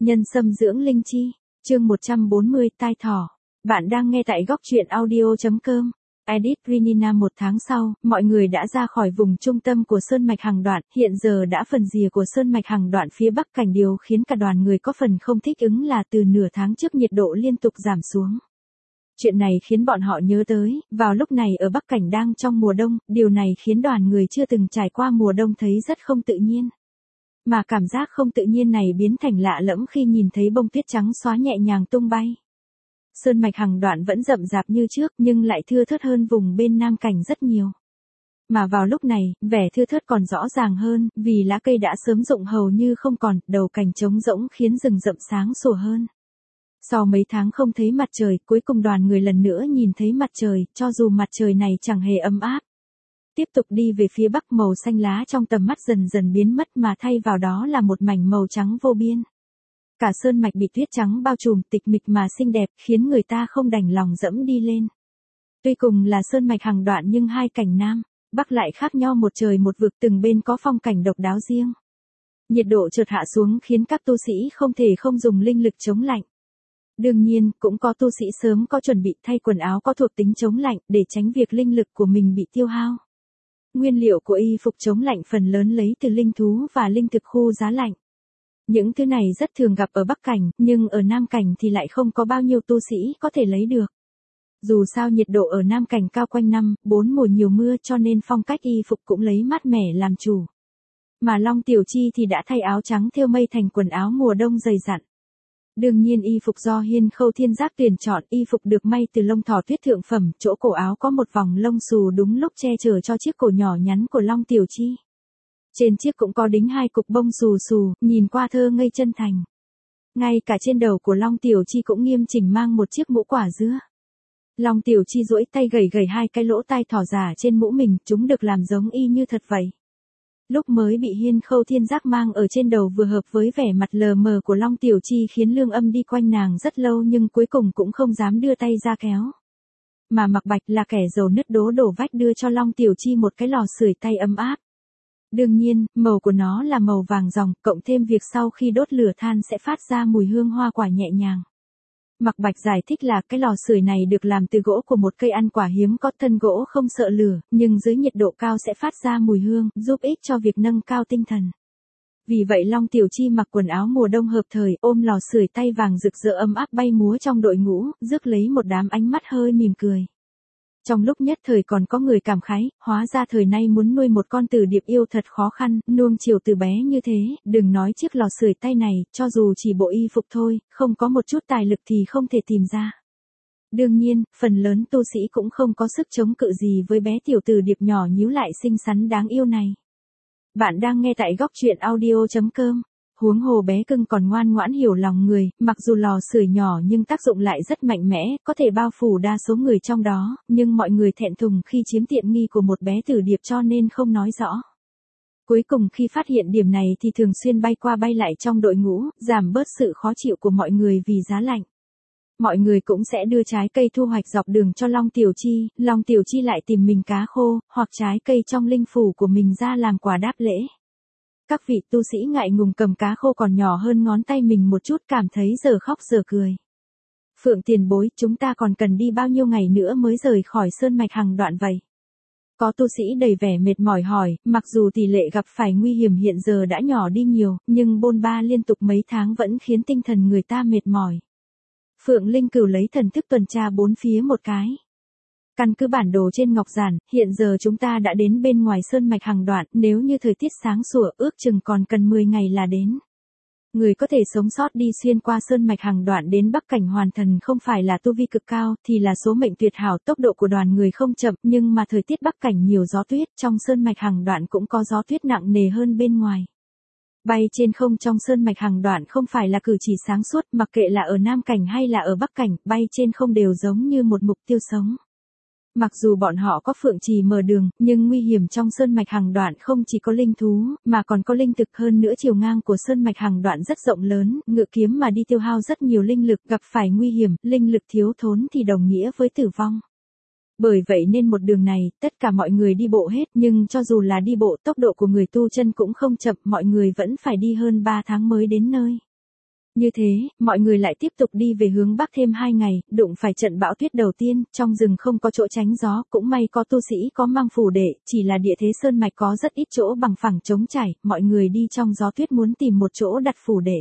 Nhân sâm dưỡng linh chi, chương 140 tai thỏ. Bạn đang nghe tại góc truyện audio.com. Edit Rinina. Một tháng sau, mọi người đã ra khỏi vùng trung tâm của Sơn Mạch Hằng Đoạn, hiện giờ đã phần rìa của Sơn Mạch Hằng Đoạn phía bắc. Cảnh điều khiến cả đoàn người có phần không thích ứng là từ nửa tháng trước nhiệt độ liên tục giảm xuống. Chuyện này khiến bọn họ nhớ tới, vào lúc này ở Bắc Cảnh đang trong mùa đông, điều này khiến đoàn người chưa từng trải qua mùa đông thấy rất không tự nhiên. Mà cảm giác không tự nhiên này biến thành lạ lẫm khi nhìn thấy bông tuyết trắng xóa nhẹ nhàng tung bay. Sơn Mạch Hằng Đoạn vẫn rậm rạp như trước nhưng lại thưa thớt hơn vùng bên Nam Cảnh rất nhiều. Mà vào lúc này, vẻ thưa thớt còn rõ ràng hơn, vì lá cây đã sớm rụng hầu như không còn, đầu cành trống rỗng khiến rừng rậm sáng sủa hơn. Sau mấy tháng không thấy mặt trời, cuối cùng đoàn người lần nữa nhìn thấy mặt trời, cho dù mặt trời này chẳng hề ấm áp. Tiếp tục đi về phía bắc, màu xanh lá trong tầm mắt dần dần biến mất mà thay vào đó là một mảnh màu trắng vô biên. Cả sơn mạch bị tuyết trắng bao trùm, tịch mịch mà xinh đẹp, khiến người ta không đành lòng dẫm đi lên. Tuy cùng là Sơn Mạch Hằng Đoạn nhưng hai cảnh Nam, Bắc lại khác nhau một trời một vực, từng bên có phong cảnh độc đáo riêng. Nhiệt độ chợt hạ xuống khiến các tu sĩ không thể không dùng linh lực chống lạnh. Đương nhiên, cũng có tu sĩ sớm có chuẩn bị thay quần áo có thuộc tính chống lạnh để tránh việc linh lực của mình bị tiêu hao. Nguyên liệu của y phục chống lạnh phần lớn lấy từ linh thú và linh thực khu giá lạnh. Những thứ này rất thường gặp ở Bắc Cảnh, nhưng ở Nam Cảnh thì lại không có bao nhiêu tu sĩ có thể lấy được. Dù sao nhiệt độ ở Nam Cảnh cao quanh năm, 4 mùa nhiều mưa cho nên phong cách y phục cũng lấy mát mẻ làm chủ. Mà Long Tiểu Chi thì đã thay áo trắng thêu mây thành quần áo mùa đông dày dặn. Đương nhiên y phục do Hiên Khâu Thiên Giác tuyển chọn, y phục được may từ lông thỏ tuyết thượng phẩm, chỗ cổ áo có một vòng lông xù đúng lúc che chở cho chiếc cổ nhỏ nhắn của Long Tiểu Chi. Trên chiếc cũng có đính hai cục bông xù xù, nhìn qua thơ ngây chân thành. Ngay cả trên đầu của Long Tiểu Chi cũng nghiêm chỉnh mang một chiếc mũ quả dứa. Long Tiểu Chi duỗi tay gẩy gẩy hai cái lỗ tai thỏ giả trên mũ mình, chúng được làm giống y như thật vậy. Lúc mới bị Hiên Khâu Thiên Giác mang ở trên đầu vừa hợp với vẻ mặt lờ mờ của Long Tiểu Chi khiến Lương Âm đi quanh nàng rất lâu nhưng cuối cùng cũng không dám đưa tay ra kéo. Mà Mạc Bạch là kẻ dầu nứt đổ vách đưa cho Long Tiểu Chi một cái lò sưởi tay ấm áp. Đương nhiên, màu của nó là màu vàng ròng, cộng thêm việc sau khi đốt lửa than sẽ phát ra mùi hương hoa quả nhẹ nhàng. Mạc Bạch giải thích là cái lò sưởi này được làm từ gỗ của một cây ăn quả hiếm có thân gỗ không sợ lửa, nhưng dưới nhiệt độ cao sẽ phát ra mùi hương, giúp ích cho việc nâng cao tinh thần. Vì vậy Long Tiểu Chi mặc quần áo mùa đông hợp thời, ôm lò sưởi tay vàng rực rỡ ấm áp bay múa trong đội ngũ, rước lấy một đám ánh mắt hơi mỉm cười. Trong lúc nhất thời còn có người cảm khái, hóa ra thời nay muốn nuôi một con tử điệp yêu thật khó khăn, nuông chiều từ bé như thế, đừng nói chiếc lò sưởi tay này, cho dù chỉ bộ y phục thôi, không có một chút tài lực thì không thể tìm ra. Đương nhiên, phần lớn tu sĩ cũng không có sức chống cự gì với bé tiểu tử điệp nhỏ nhíu lại xinh xắn đáng yêu này. Bạn đang nghe tại góc truyện audio.com. Huống hồ bé cưng còn ngoan ngoãn hiểu lòng người, mặc dù lò sưởi nhỏ nhưng tác dụng lại rất mạnh mẽ, có thể bao phủ đa số người trong đó, nhưng mọi người thẹn thùng khi chiếm tiện nghi của một bé tử điệp cho nên không nói rõ. Cuối cùng khi phát hiện điểm này thì thường xuyên bay qua bay lại trong đội ngũ, giảm bớt sự khó chịu của mọi người vì giá lạnh. Mọi người cũng sẽ đưa trái cây thu hoạch dọc đường cho Long Tiểu Chi lại tìm mình cá khô, hoặc trái cây trong linh phủ của mình ra làm quà đáp lễ. Các vị tu sĩ ngại ngùng cầm cá khô còn nhỏ hơn ngón tay mình một chút cảm thấy giờ khóc giờ cười. Phượng tiền bối, chúng ta còn cần đi bao nhiêu ngày nữa mới rời khỏi Sơn Mạch Hằng Đoạn vậy? Có tu sĩ đầy vẻ mệt mỏi hỏi, mặc dù tỷ lệ gặp phải nguy hiểm hiện giờ đã nhỏ đi nhiều, nhưng bôn ba liên tục mấy tháng vẫn khiến tinh thần người ta mệt mỏi. Phượng Linh Cửu lấy thần thức tuần tra bốn phía một cái. Căn cứ bản đồ trên ngọc giản, hiện giờ chúng ta đã đến bên ngoài Sơn Mạch Hằng Đoạn, nếu như thời tiết sáng sủa ước chừng còn cần 10 ngày là đến. Người có thể sống sót đi xuyên qua Sơn Mạch Hằng Đoạn đến Bắc Cảnh Hoàn Thần không phải là tu vi cực cao, thì là số mệnh tuyệt hảo. Tốc độ của đoàn người không chậm, nhưng mà thời tiết Bắc Cảnh nhiều gió tuyết, trong Sơn Mạch Hằng Đoạn cũng có gió tuyết nặng nề hơn bên ngoài. Bay trên không trong Sơn Mạch Hằng Đoạn không phải là cử chỉ sáng suốt, mặc kệ là ở Nam Cảnh hay là ở Bắc Cảnh, bay trên không đều giống như một mục tiêu sống. Mặc dù bọn họ có phượng trì mở đường, nhưng nguy hiểm trong Sơn Mạch Hằng Đoạn không chỉ có linh thú, mà còn có linh thực, hơn nữa chiều ngang của Sơn Mạch Hằng Đoạn rất rộng lớn, ngự kiếm mà đi tiêu hao rất nhiều linh lực, gặp phải nguy hiểm, linh lực thiếu thốn thì đồng nghĩa với tử vong. Bởi vậy nên một đường này, tất cả mọi người đi bộ hết, nhưng cho dù là đi bộ tốc độ của người tu chân cũng không chậm, mọi người vẫn phải đi hơn 3 tháng mới đến nơi. Như thế, mọi người lại tiếp tục đi về hướng bắc thêm 2 ngày, đụng phải trận bão tuyết đầu tiên, trong rừng không có chỗ tránh gió, cũng may có tu sĩ có mang phủ đệ, chỉ là địa thế sơn mạch có rất ít chỗ bằng phẳng trống trải, mọi người đi trong gió tuyết muốn tìm một chỗ đặt phủ đệ.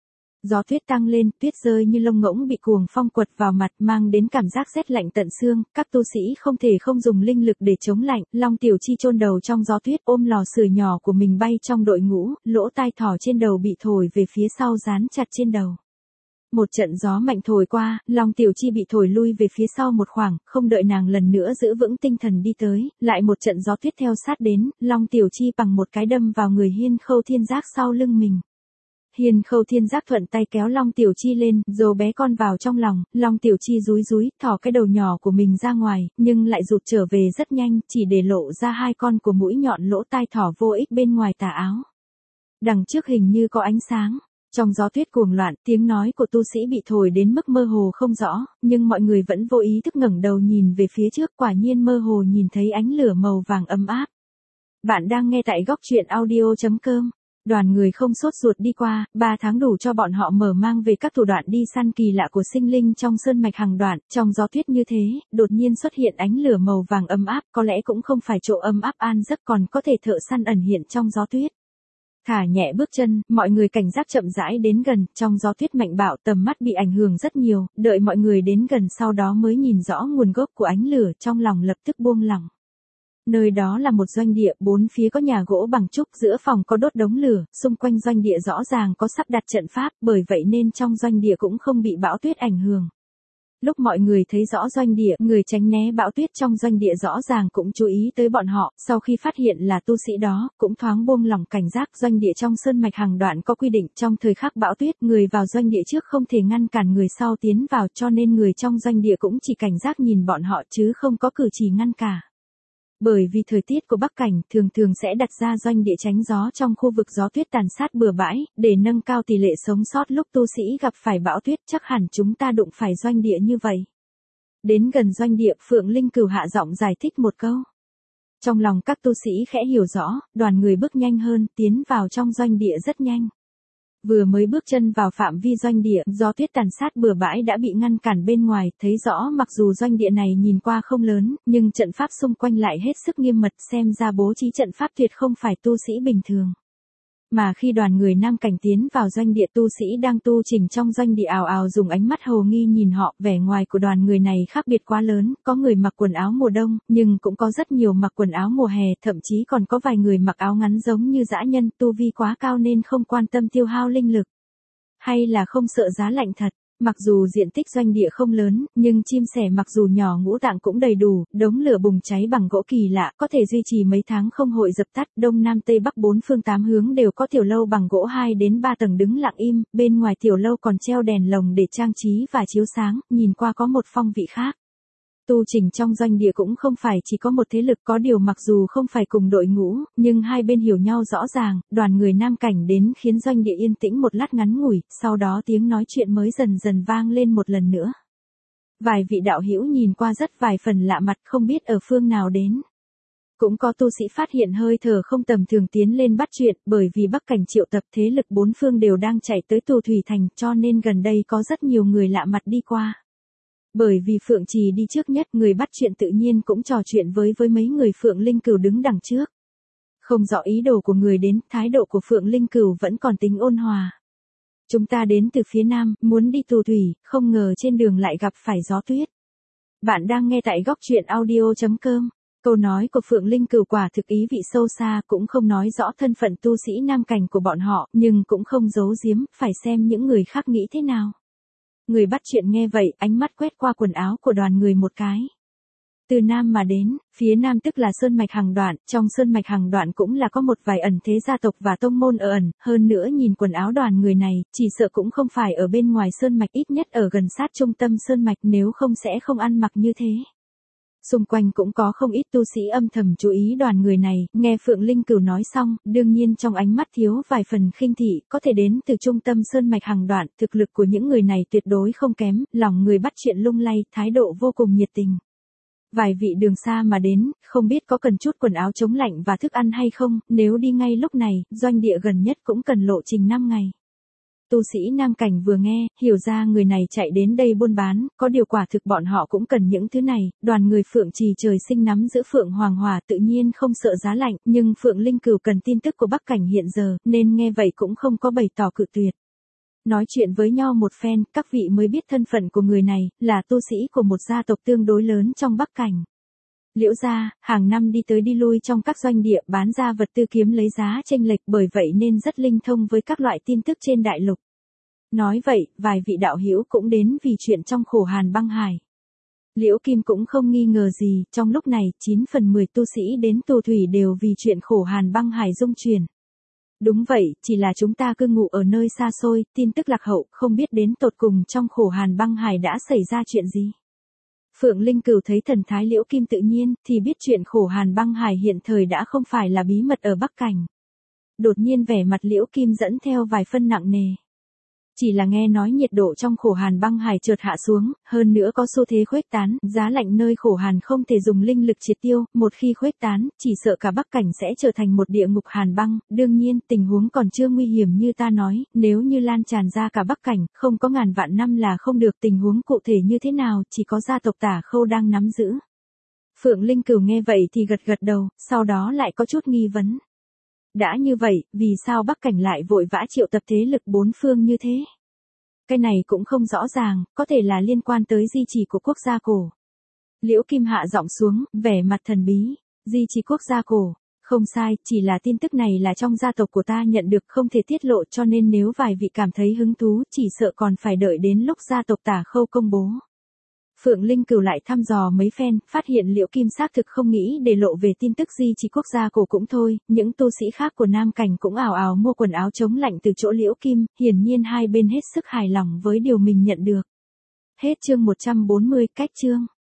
Gió tuyết tăng lên, tuyết rơi như lông ngỗng bị cuồng phong quật vào mặt mang đến cảm giác rét lạnh tận xương, các tu sĩ không thể không dùng linh lực để chống lạnh, Long Tiểu Chi chôn đầu trong gió tuyết ôm lò sưởi nhỏ của mình bay trong đội ngũ, lỗ tai thỏ trên đầu bị thổi về phía sau dán chặt trên đầu. Một trận gió mạnh thổi qua, Long Tiểu Chi bị thổi lui về phía sau một khoảng, không đợi nàng lần nữa giữ vững tinh thần đi tới, lại một trận gió tuyết theo sát đến, Long Tiểu Chi bằng một cái đâm vào người Hiên Khâu Thiên Giác sau lưng mình. Hiên Khâu Thiên Giác thuận tay kéo Long Tiểu Chi lên, dồ bé con vào trong lòng, Long Tiểu Chi rúi rúi, thò cái đầu nhỏ của mình ra ngoài, nhưng lại rụt trở về rất nhanh, chỉ để lộ ra 2 con của mũi nhọn lỗ tai thỏ vô ích bên ngoài tà áo. Đằng trước hình như có ánh sáng. Trong gió tuyết cuồng loạn, tiếng nói của tu sĩ bị thổi đến mức mơ hồ không rõ, nhưng mọi người vẫn vô ý thức ngẩng đầu nhìn về phía trước, quả nhiên mơ hồ nhìn thấy ánh lửa màu vàng ấm áp. Bạn đang nghe tại góc truyện audio.com. Đoàn người không sốt ruột đi qua, 3 tháng đủ cho bọn họ mở mang về các thủ đoạn đi săn kỳ lạ của sinh linh trong sơn mạch Hằng Đoạn, trong gió tuyết như thế, đột nhiên xuất hiện ánh lửa màu vàng ấm áp, có lẽ cũng không phải chỗ ấm áp an giấc còn có thể thợ săn ẩn hiện trong gió tuyết. Thả nhẹ bước chân, mọi người cảnh giác chậm rãi đến gần, trong gió tuyết mạnh bạo tầm mắt bị ảnh hưởng rất nhiều, đợi mọi người đến gần sau đó mới nhìn rõ nguồn gốc của ánh lửa trong lòng lập tức buông lỏng. Nơi đó là một doanh địa, 4 phía có nhà gỗ bằng trúc, giữa phòng có đốt đống lửa, xung quanh doanh địa rõ ràng có sắp đặt trận pháp, bởi vậy nên trong doanh địa cũng không bị bão tuyết ảnh hưởng. Lúc mọi người thấy rõ doanh địa, người tránh né bão tuyết trong doanh địa rõ ràng cũng chú ý tới bọn họ, sau khi phát hiện là tu sĩ đó, cũng thoáng buông lỏng cảnh giác. Doanh địa trong sơn mạch Hằng Đoạn có quy định, trong thời khắc bão tuyết, người vào doanh địa trước không thể ngăn cản người sau tiến vào, cho nên người trong doanh địa cũng chỉ cảnh giác nhìn bọn họ chứ không có cử chỉ ngăn cả. Bởi vì thời tiết của Bắc Cảnh thường thường sẽ đặt ra doanh địa tránh gió trong khu vực gió tuyết tàn sát bừa bãi, để nâng cao tỷ lệ sống sót lúc tu sĩ gặp phải bão tuyết, chắc hẳn chúng ta đụng phải doanh địa như vậy. Đến gần doanh địa, Phượng Linh Cửu hạ giọng giải thích một câu. Trong lòng các tu sĩ khẽ hiểu rõ, đoàn người bước nhanh hơn, tiến vào trong doanh địa rất nhanh. Vừa mới bước chân vào phạm vi doanh địa, gió tuyết tàn sát bừa bãi đã bị ngăn cản bên ngoài, thấy rõ mặc dù doanh địa này nhìn qua không lớn, nhưng trận pháp xung quanh lại hết sức nghiêm mật, xem ra bố trí trận pháp tuyệt không phải tu sĩ bình thường. Mà khi đoàn người Nam Cảnh tiến vào doanh địa, tu sĩ đang tu chỉnh trong doanh địa ào ào dùng ánh mắt hồ nghi nhìn họ, vẻ ngoài của đoàn người này khác biệt quá lớn, có người mặc quần áo mùa đông, nhưng cũng có rất nhiều mặc quần áo mùa hè, thậm chí còn có vài người mặc áo ngắn giống như dã nhân, tu vi quá cao nên không quan tâm tiêu hao linh lực. Hay là không sợ giá lạnh thật. Mặc dù diện tích doanh địa không lớn, nhưng chim sẻ mặc dù nhỏ ngũ tạng cũng đầy đủ, đống lửa bùng cháy bằng gỗ kỳ lạ, có thể duy trì mấy tháng không hội dập tắt, đông nam tây bắc 4 phương 8 hướng đều có tiểu lâu bằng gỗ 2 đến 3 tầng đứng lặng im, bên ngoài tiểu lâu còn treo đèn lồng để trang trí và chiếu sáng, nhìn qua có một phong vị khác. Tu chỉnh trong doanh địa cũng không phải chỉ có một thế lực, có điều mặc dù không phải cùng đội ngũ, nhưng hai bên hiểu nhau rõ ràng, đoàn người Nam Cảnh đến khiến doanh địa yên tĩnh một lát ngắn ngủi, sau đó tiếng nói chuyện mới dần dần vang lên một lần nữa. Vài vị đạo hữu nhìn qua rất vài phần lạ mặt không biết ở phương nào đến. Cũng có tu sĩ phát hiện hơi thở không tầm thường tiến lên bắt chuyện, bởi vì Bắc Cảnh triệu tập thế lực 4 phương đều đang chạy tới Tù Thủy Thành, cho nên gần đây có rất nhiều người lạ mặt đi qua. Bởi vì Phượng Trì đi trước nhất, người bắt chuyện tự nhiên cũng trò chuyện với mấy người Phượng Linh Cửu đứng đằng trước. Không rõ ý đồ của người đến, thái độ của Phượng Linh Cửu vẫn còn tính ôn hòa. Chúng ta đến từ phía Nam, muốn đi Tù Thủy, không ngờ trên đường lại gặp phải gió tuyết. Bạn đang nghe tại góc truyện audio.com. Câu nói của Phượng Linh Cửu quả thực ý vị sâu xa, cũng không nói rõ thân phận tu sĩ Nam Cảnh của bọn họ, nhưng cũng không giấu giếm, phải xem những người khác nghĩ thế nào. Người bắt chuyện nghe vậy, ánh mắt quét qua quần áo của đoàn người một cái. Từ Nam mà đến, phía Nam tức là Sơn Mạch Hằng Đoạn, trong Sơn Mạch Hằng Đoạn cũng là có một vài ẩn thế gia tộc và tông môn ở ẩn, hơn nữa nhìn quần áo đoàn người này, chỉ sợ cũng không phải ở bên ngoài Sơn Mạch, ít nhất ở gần sát trung tâm Sơn Mạch, nếu không sẽ không ăn mặc như thế. Xung quanh cũng có không ít tu sĩ âm thầm chú ý đoàn người này, nghe Phượng Linh Cửu nói xong, đương nhiên trong ánh mắt thiếu vài phần khinh thị, có thể đến từ trung tâm Sơn Mạch Hằng Đoạn, thực lực của những người này tuyệt đối không kém, lòng người bắt chuyện lung lay, thái độ vô cùng nhiệt tình. Vài vị đường xa mà đến, không biết có cần chút quần áo chống lạnh và thức ăn hay không, nếu đi ngay lúc này, doanh địa gần nhất cũng cần lộ trình 5 ngày. tu sĩ Nam Cảnh vừa nghe, hiểu ra người này chạy đến đây buôn bán, có điều quả thực bọn họ cũng cần những thứ này, đoàn người Phượng Trì trời sinh nắm giữ Phượng Hoàng Hỏa tự nhiên không sợ giá lạnh, nhưng Phượng Linh Cửu cần tin tức của Bắc Cảnh hiện giờ, nên nghe vậy cũng không có bày tỏ cự tuyệt. Nói chuyện với nhau một phen, các vị mới biết thân phận của người này, là tu sĩ của một gia tộc tương đối lớn trong Bắc Cảnh. Liễu gia, hàng năm đi tới đi lui trong các doanh địa bán ra vật tư kiếm lấy giá chênh lệch, bởi vậy nên rất linh thông với các loại tin tức trên đại lục. Nói vậy, vài vị đạo hữu cũng đến vì chuyện trong khổ hàn băng hải. Liễu Kim cũng không nghi ngờ gì, trong lúc này, 9 phần 10 tu sĩ đến tù thủy đều vì chuyện khổ hàn băng hải dung truyền. Đúng vậy, chỉ là chúng ta cư ngụ ở nơi xa xôi, tin tức lạc hậu, không biết đến tột cùng trong khổ hàn băng hải đã xảy ra chuyện gì. Phượng Linh Cửu thấy thần thái Liễu Kim tự nhiên, thì biết chuyện khổ hàn băng hải hiện thời đã không phải là bí mật ở Bắc Cảnh. Đột nhiên vẻ mặt Liễu Kim dẫn theo vài phân nặng nề. Chỉ là nghe nói nhiệt độ trong khổ hàn băng hải chợt hạ xuống, hơn nữa có xu thế khuếch tán, giá lạnh nơi khổ hàn không thể dùng linh lực triệt tiêu, một khi khuếch tán, chỉ sợ cả Bắc Cảnh sẽ trở thành một địa ngục hàn băng, đương nhiên, tình huống còn chưa nguy hiểm như ta nói, nếu như lan tràn ra cả Bắc Cảnh, không có ngàn vạn năm là không được, tình huống cụ thể như thế nào, chỉ có gia tộc Tả Khâu đang nắm giữ. Phượng Linh Cửu nghe vậy thì gật gật đầu, sau đó lại có chút nghi vấn. Đã như vậy, vì sao Bắc Cảnh lại vội vã triệu tập thế lực bốn phương như thế? Cái này cũng không rõ ràng, có thể là liên quan tới di chỉ của quốc gia cổ. Liễu Kim hạ giọng xuống, vẻ mặt thần bí. Di chỉ quốc gia cổ. Không sai, chỉ là tin tức này là trong gia tộc của ta nhận được, không thể tiết lộ, cho nên nếu vài vị cảm thấy hứng thú, chỉ sợ còn phải đợi đến lúc gia tộc Tả Khâu công bố. Phượng Linh Cửu lại thăm dò mấy phen, phát hiện Liễu Kim xác thực không nghĩ để lộ về tin tức di chỉ quốc gia cổ cũng thôi, những tu sĩ khác của Nam Cảnh cũng ào ào mua quần áo chống lạnh từ chỗ Liễu Kim, hiển nhiên hai bên hết sức hài lòng với điều mình nhận được. Hết chương 140, cách chương.